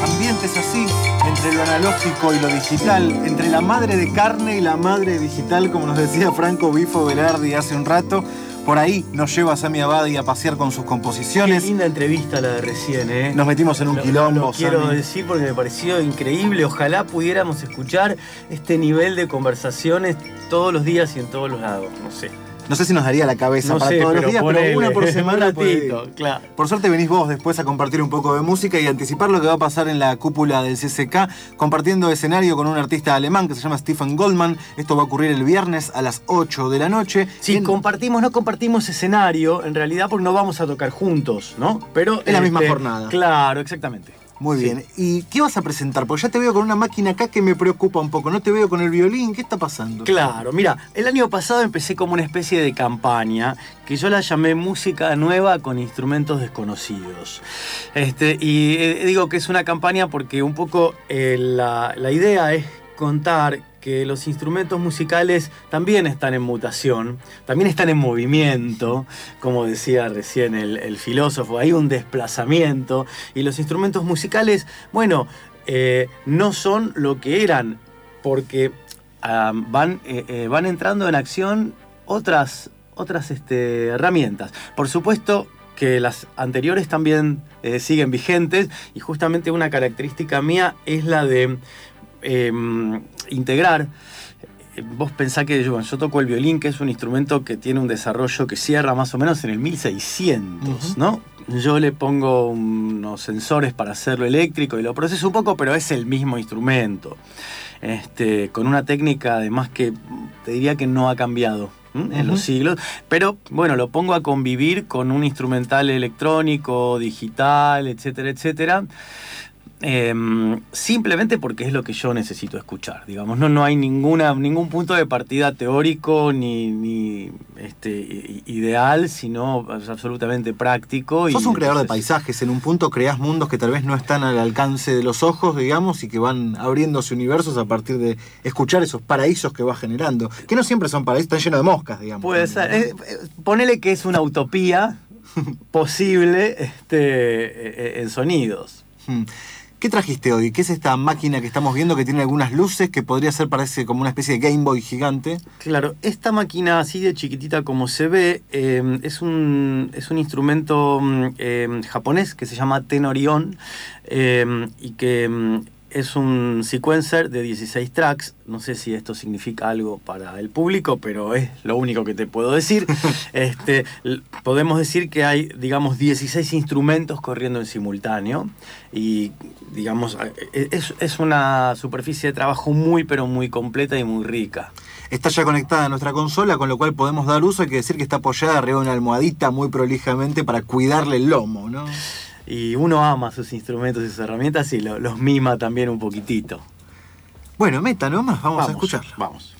ambientes así, entre lo analógico y lo digital, entre la madre de carne y la madre digital, como nos decía Franco Bifo Velardi hace un rato. Por ahí nos lleva Sami Abadi a pasear con sus composiciones. Qué linda entrevista la de recién, ¿eh? Nos metimos en un quilombo, Lo quiero Sami. decir porque me pareció increíble. Ojalá pudiéramos escuchar este nivel de conversaciones todos los días y en todos los lados. No sé si nos daría la cabeza No para sé, todos los pero días, ponele, pero una por semana. un ratito, claro. Por suerte venís vos después a compartir un poco de música y anticipar lo que va a pasar en la cúpula del CCK, compartiendo escenario con un artista alemán que se llama Stefan Goldman. Esto va a ocurrir el viernes a las 8 de la noche. Sí, no compartimos escenario, en realidad, porque no vamos a tocar juntos, ¿no? Pero es la misma jornada. Claro, exactamente. Muy bien. Sí. ¿Y qué vas a presentar? Porque ya te veo con una máquina acá que me preocupa un poco. No te veo con el violín. ¿Qué está pasando? Claro, mira, el año pasado empecé como una especie de campaña que yo la llamé Música Nueva con Instrumentos Desconocidos. Y digo que es una campaña porque un poco la idea es contar que los instrumentos musicales también están en mutación, también están en movimiento, como decía recién el filósofo, hay un desplazamiento, y los instrumentos musicales, bueno, no son lo que eran, porque van entrando en acción otras herramientas. Por supuesto que las anteriores también siguen vigentes, y justamente una característica mía es la de integrar. Vos pensás que yo toco el violín, que es un instrumento que tiene un desarrollo que cierra más o menos en el 1600, ¿no? Yo le pongo unos sensores para hacerlo eléctrico y lo proceso un poco, pero es el mismo instrumento. Con una técnica además que te diría que no ha cambiado en los siglos, pero bueno, lo pongo a convivir con un instrumental electrónico, digital, etcétera, etcétera. Simplemente porque es lo que yo necesito escuchar, digamos, no hay ningún punto de partida teórico ni ideal, sino es absolutamente práctico. Sos un creador de paisajes, en un punto creás mundos que tal vez no están al alcance de los ojos, digamos, y que van abriéndose universos a partir de escuchar esos paraísos que vas generando, que no siempre son paraísos, están llenos de moscas, digamos. Puede ser, ponele que es una utopía posible en sonidos. ¿Qué trajiste hoy? ¿Qué es esta máquina que estamos viendo que tiene algunas luces que podría ser, parece, como una especie de Game Boy gigante? Claro, esta máquina así de chiquitita como se ve es un instrumento japonés que se llama Tenorion y que es un sequencer de 16 tracks. No sé si esto significa algo para el público, pero es lo único que te puedo decir. Podemos decir que hay, digamos, 16 instrumentos corriendo en simultáneo y, digamos, es una superficie de trabajo muy, pero muy completa y muy rica. Está ya conectada a nuestra consola, con lo cual podemos dar uso. Hay que decir que está apoyada arriba de una almohadita muy prolijamente para cuidarle el lomo, ¿no? Y uno ama sus instrumentos y sus herramientas y los mima también un poquitito. Bueno, meta nomás, vamos a escucharlo. Vamos.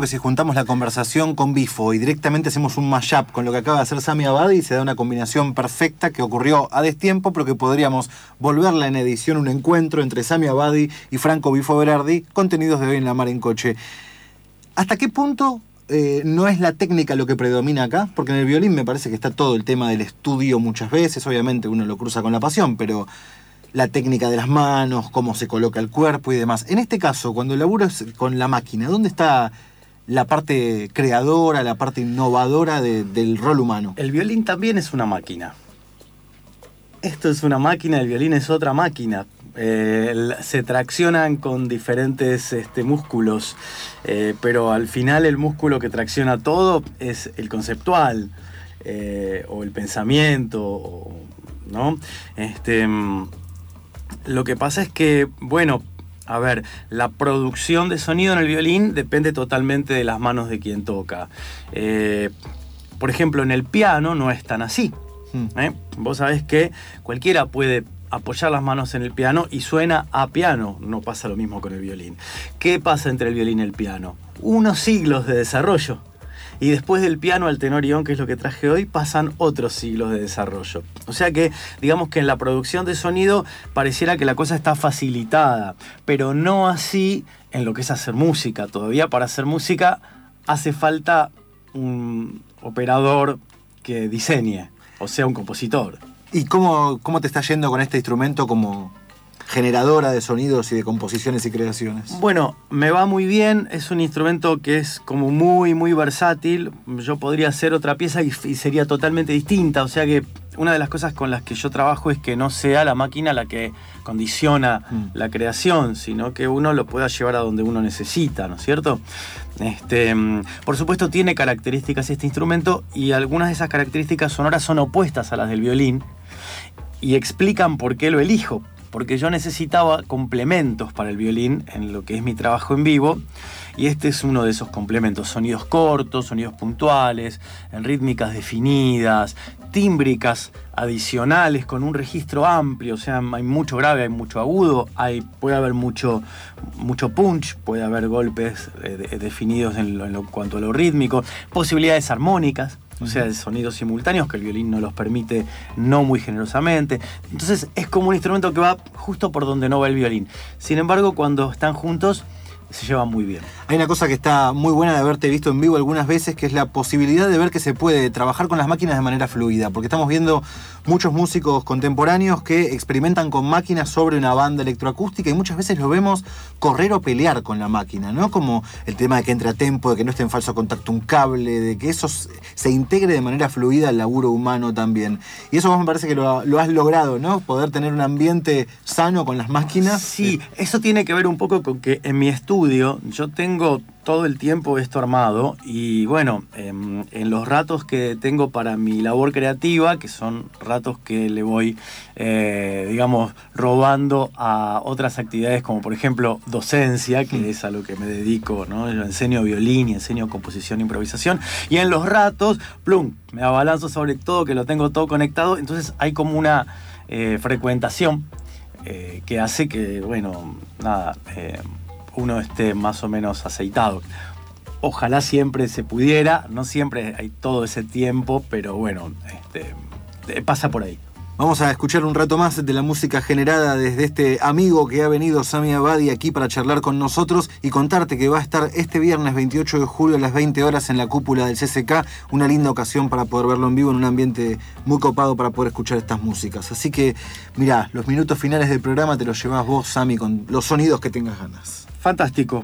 que si juntamos la conversación con Bifo y directamente hacemos un mashup con lo que acaba de hacer Sami Abadi, se da una combinación perfecta que ocurrió a destiempo, pero que podríamos volverla en edición, un encuentro entre Sami Abadi y Franco Bifo Berardi, contenidos de Hoy en la Mar en Coche. ¿Hasta qué punto no es la técnica lo que predomina acá? Porque en el violín me parece que está todo el tema del estudio muchas veces, obviamente uno lo cruza con la pasión, pero la técnica de las manos, cómo se coloca el cuerpo y demás. En este caso, cuando laburas con la máquina, ¿dónde está la parte creadora, la parte innovadora del rol humano? El violín también es una máquina. Esto es una máquina, el violín es otra máquina. Se traccionan con diferentes músculos, pero al final el músculo que tracciona todo es el conceptual, o el pensamiento, ¿no? Lo que pasa es que, bueno, a ver, la producción de sonido en el violín depende totalmente de las manos de quien toca. Por ejemplo, en el piano no es tan así. Vos sabés que cualquiera puede apoyar las manos en el piano y suena a piano. No pasa lo mismo con el violín. ¿Qué pasa entre el violín y el piano? Unos siglos de desarrollo. Y después del piano al tenorión, que es lo que traje hoy, pasan otros siglos de desarrollo. O sea que, digamos que en la producción de sonido pareciera que la cosa está facilitada, pero no así en lo que es hacer música. Todavía para hacer música hace falta un operador que diseñe, o sea, un compositor. ¿Y cómo te está yendo con este instrumento como generadora de sonidos y de composiciones y creaciones? Bueno, me va muy bien, es un instrumento que es como muy, muy versátil. Yo podría hacer otra pieza y sería totalmente distinta, o sea que una de las cosas con las que yo trabajo es que no sea la máquina la que condiciona la creación, sino que uno lo pueda llevar a donde uno necesita, ¿no es cierto? Por supuesto tiene características este instrumento y algunas de esas características sonoras son opuestas a las del violín y explican por qué lo elijo. Porque yo necesitaba complementos para el violín en lo que es mi trabajo en vivo, y este es uno de esos complementos: sonidos cortos, sonidos puntuales, en rítmicas definidas, tímbricas adicionales con un registro amplio, o sea, hay mucho grave, hay mucho agudo, puede haber mucho punch, puede haber golpes definidos en cuanto a lo rítmico, posibilidades armónicas. O sea, de sonidos simultáneos que el violín no los permite, no muy generosamente. Entonces es como un instrumento que va justo por donde no va el violín. Sin embargo, cuando están juntos, se llevan muy bien. Hay una cosa que está muy buena de haberte visto en vivo algunas veces, que es la posibilidad de ver que se puede trabajar con las máquinas de manera fluida, porque estamos viendo muchos músicos contemporáneos que experimentan con máquinas sobre una banda electroacústica y muchas veces lo vemos correr o pelear con la máquina, ¿no? Como el tema de que entre a tempo, de que no esté en falso contacto un cable, de que eso se integre de manera fluida al laburo humano también. Y eso vos me parece que lo has logrado, ¿no? Poder tener un ambiente sano con las máquinas. Sí, eso tiene que ver un poco con que en mi estudio yo tengo todo el tiempo esto armado y bueno, en los ratos que tengo para mi labor creativa, que son ratos que le voy, digamos, robando a otras actividades como por ejemplo docencia, que es a lo que me dedico, ¿no? Yo enseño violín y enseño composición e improvisación, y en los ratos, plum, me abalanzo sobre todo, que lo tengo todo conectado, entonces hay como una frecuentación que hace que, bueno, nada, uno esté más o menos aceitado. Ojalá siempre se pudiera, no siempre hay todo ese tiempo, pero bueno, pasa por ahí. Vamos a escuchar un rato más de la música generada desde este amigo que ha venido, Sami Abadi, aquí para charlar con nosotros y contarte que va a estar este viernes 28 de julio a las 20 horas en la cúpula del CCK, una linda ocasión para poder verlo en vivo en un ambiente muy copado para poder escuchar estas músicas. Así que, mirá, los minutos finales del programa te los llevas vos, Sami, con los sonidos que tengas ganas. Fantástico.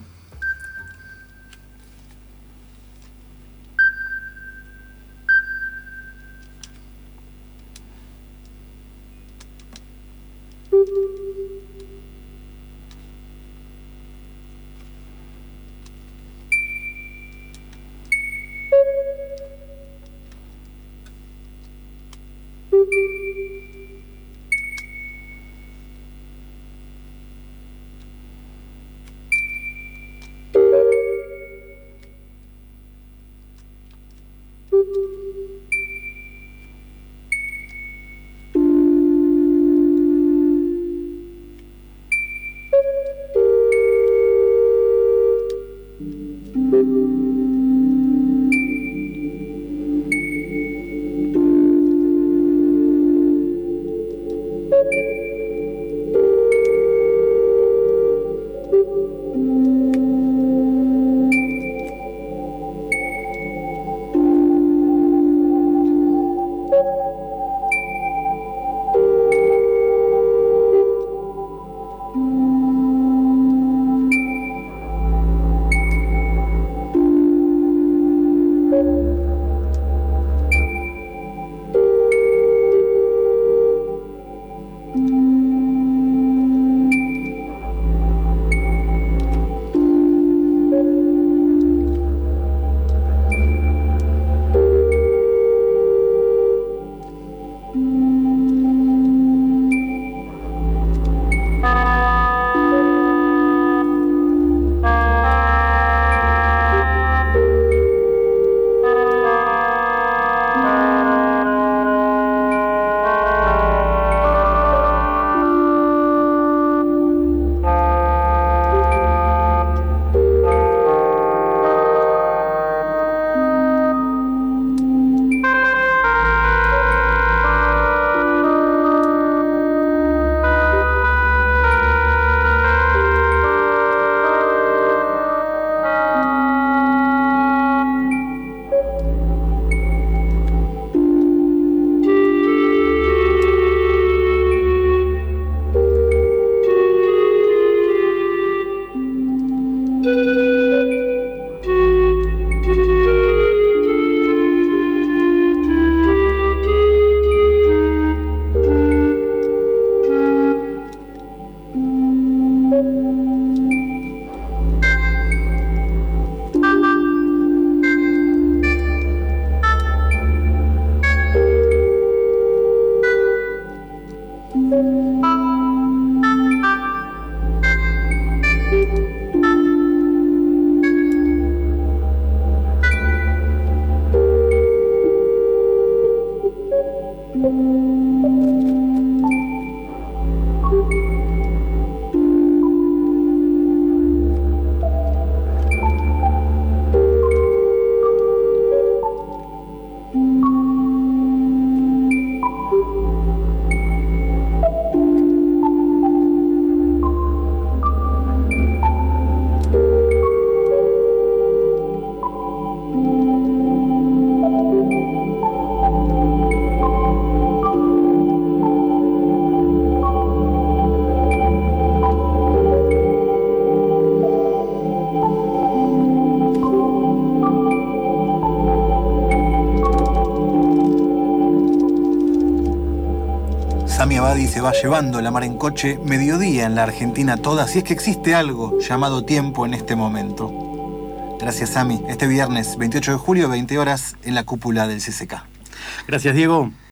Sami Abadi se va llevando la mar en coche, mediodía en la Argentina toda, si es que existe algo llamado tiempo en este momento. Gracias, Sami. Este viernes 28 de julio, 20 horas, en la cúpula del CCK. Gracias, Diego.